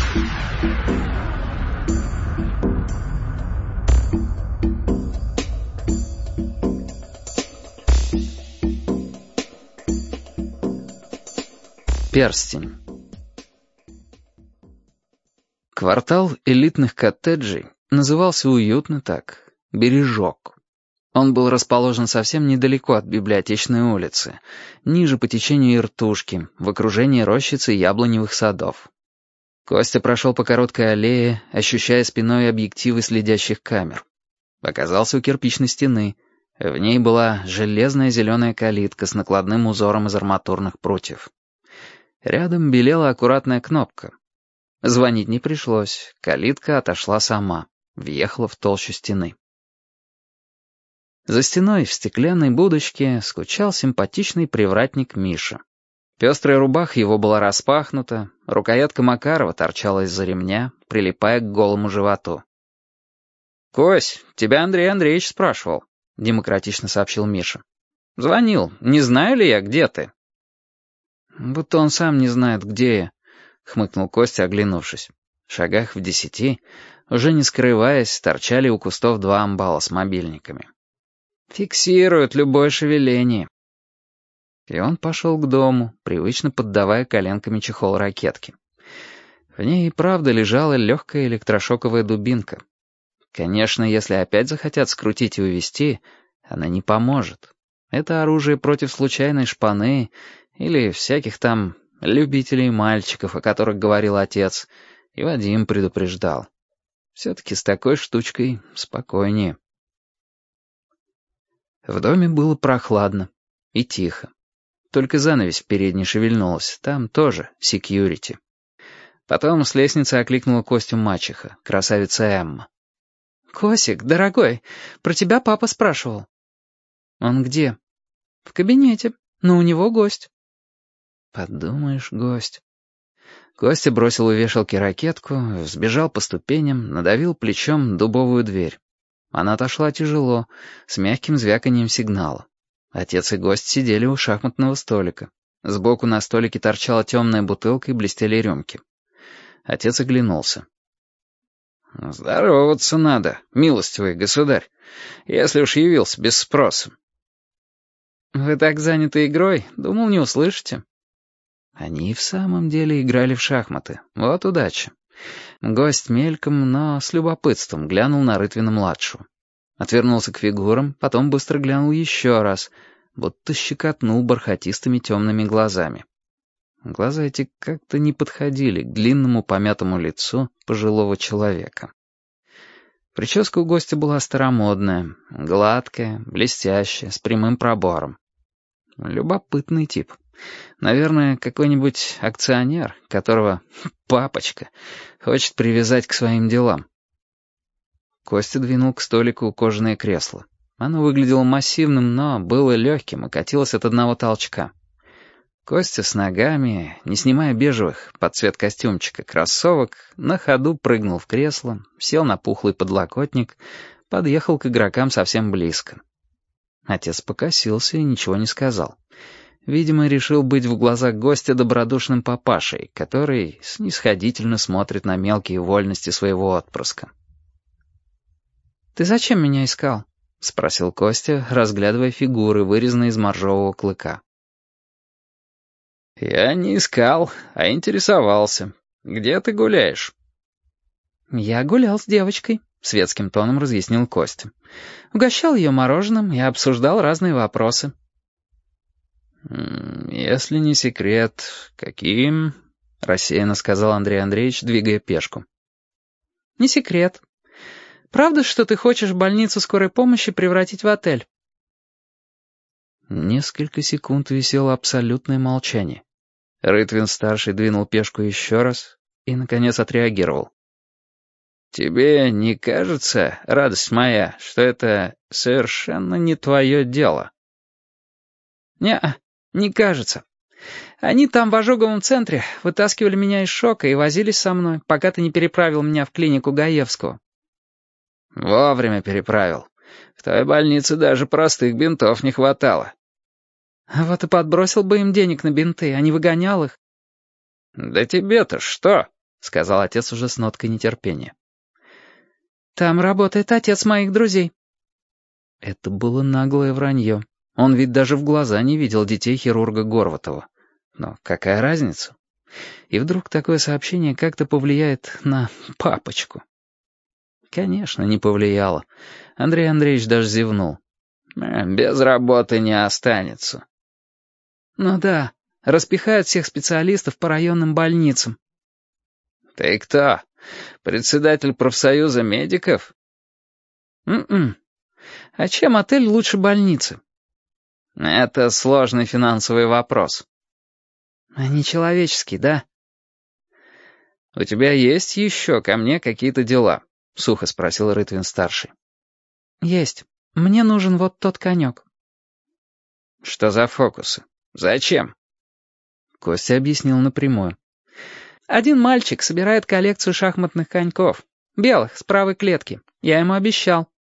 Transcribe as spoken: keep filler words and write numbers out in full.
Перстень. Квартал элитных коттеджей назывался уютно так — Бережок. Он был расположен совсем недалеко от Библиотечной улицы, ниже по течению Иртушки, в окружении рощицы яблоневых садов. Костя прошел по короткой аллее, ощущая спиной объективы следящих камер. Оказался у кирпичной стены. В ней была железная зеленая калитка с накладным узором из арматурных прутьев. Рядом белела аккуратная кнопка. Звонить не пришлось, калитка отошла сама, въехала в толщу стены. За стеной в стеклянной будочке скучал симпатичный привратник Миша. Пестрая рубаха его была распахнута, рукоятка Макарова торчала из-за ремня, прилипая к голому животу. «Кось, тебя Андрей Андреевич спрашивал», — демократично сообщил Миша. «Звонил, не знаю ли я, где ты?» «Будто он сам не знает, где я», — хмыкнул Костя, оглянувшись. В шагах в десяти, уже не скрываясь, торчали у кустов два амбала с мобильниками. «Фиксируют любое шевеление». И он пошел к дому, привычно поддавая коленками чехол ракетки. В ней и правда лежала легкая электрошоковая дубинка. Конечно, если опять захотят скрутить и увезти, она не поможет. Это оружие против случайной шпаны или всяких там любителей мальчиков, о которых говорил отец, и Вадим предупреждал. Все-таки с такой штучкой спокойнее. В доме было прохладно и тихо. Только занавесь в передней шевельнулась, там тоже секьюрити. Потом с лестницы окликнула Костю мачеха, красавица Эмма. «Косик, дорогой, про тебя папа спрашивал». «Он где?» «В кабинете, но у него гость». «Подумаешь, гость». Костя бросил у вешалки ракетку, взбежал по ступеням, надавил плечом дубовую дверь. Она отошла тяжело, с мягким звяканием сигнала. Отец и гость сидели у шахматного столика. Сбоку на столике торчала темная бутылка и блестели рюмки. Отец оглянулся. «Здороваться надо, милостивый государь, если уж явился без спроса». «Вы так заняты игрой, думал, не услышите». Они и в самом деле играли в шахматы. Вот удача. Гость мельком, но с любопытством глянул на Рытвина-младшего. Отвернулся к фигурам, потом быстро глянул еще раз, будто щекотнул бархатистыми темными глазами. Глаза эти как-то не подходили к длинному помятому лицу пожилого человека. Прическа у гостя была старомодная, гладкая, блестящая, с прямым пробором. Любопытный тип. Наверное, какой-нибудь акционер, которого папочка хочет привязать к своим делам. Костя двинул к столику кожаное кресло. Оно выглядело массивным, но было легким и катилось от одного толчка. Костя с ногами, не снимая бежевых под цвет костюмчика кроссовок, на ходу прыгнул в кресло, сел на пухлый подлокотник, подъехал к игрокам совсем близко. Отец покосился и ничего не сказал. Видимо, решил быть в глазах гостя добродушным папашей, который снисходительно смотрит на мелкие вольности своего отпрыска. «Ты зачем меня искал?» — спросил Костя, разглядывая фигуры, вырезанные из моржового клыка. «Я не искал, а интересовался. Где ты гуляешь?» «Я гулял с девочкой», — светским тоном разъяснил Костя. «Угощал ее мороженым и обсуждал разные вопросы». «Если не секрет, каким?» — рассеянно сказал Андрей Андреевич, двигая пешку. «Не секрет. Правда, что ты хочешь больницу скорой помощи превратить в отель?» Несколько секунд висело абсолютное молчание. Рытвин-старший двинул пешку еще раз и, наконец, отреагировал. «Тебе не кажется, радость моя, что это совершенно не твое дело?» «Не-а, не кажется. Они там в ожоговом центре вытаскивали меня из шока и возились со мной, пока ты не переправил меня в клинику Гаевского». «Вовремя переправил. В той больнице даже простых бинтов не хватало». «А вот и подбросил бы им денег на бинты, а не выгонял их». «Да тебе-то что?» — сказал отец уже с ноткой нетерпения. «Там работает отец моих друзей». Это было наглое вранье. Он ведь даже в глаза не видел детей хирурга Горватова. Но какая разница? И вдруг такое сообщение как-то повлияет на папочку. Конечно, не повлияло. Андрей Андреевич даже зевнул. «Без работы не останется». «Ну да, распихают всех специалистов по районным больницам». «Ты кто? Председатель профсоюза медиков?» «М-м. А чем отель лучше больницы?» «Это сложный финансовый вопрос». «А не человеческий, да?» «У тебя есть еще ко мне какие-то дела?» — сухо спросил Рытвин-старший. «Есть. Мне нужен вот тот конек». «Что за фокусы? Зачем?» Костя объяснил напрямую. «Один мальчик собирает коллекцию шахматных коньков. Белых, с правой клетки. Я ему обещал.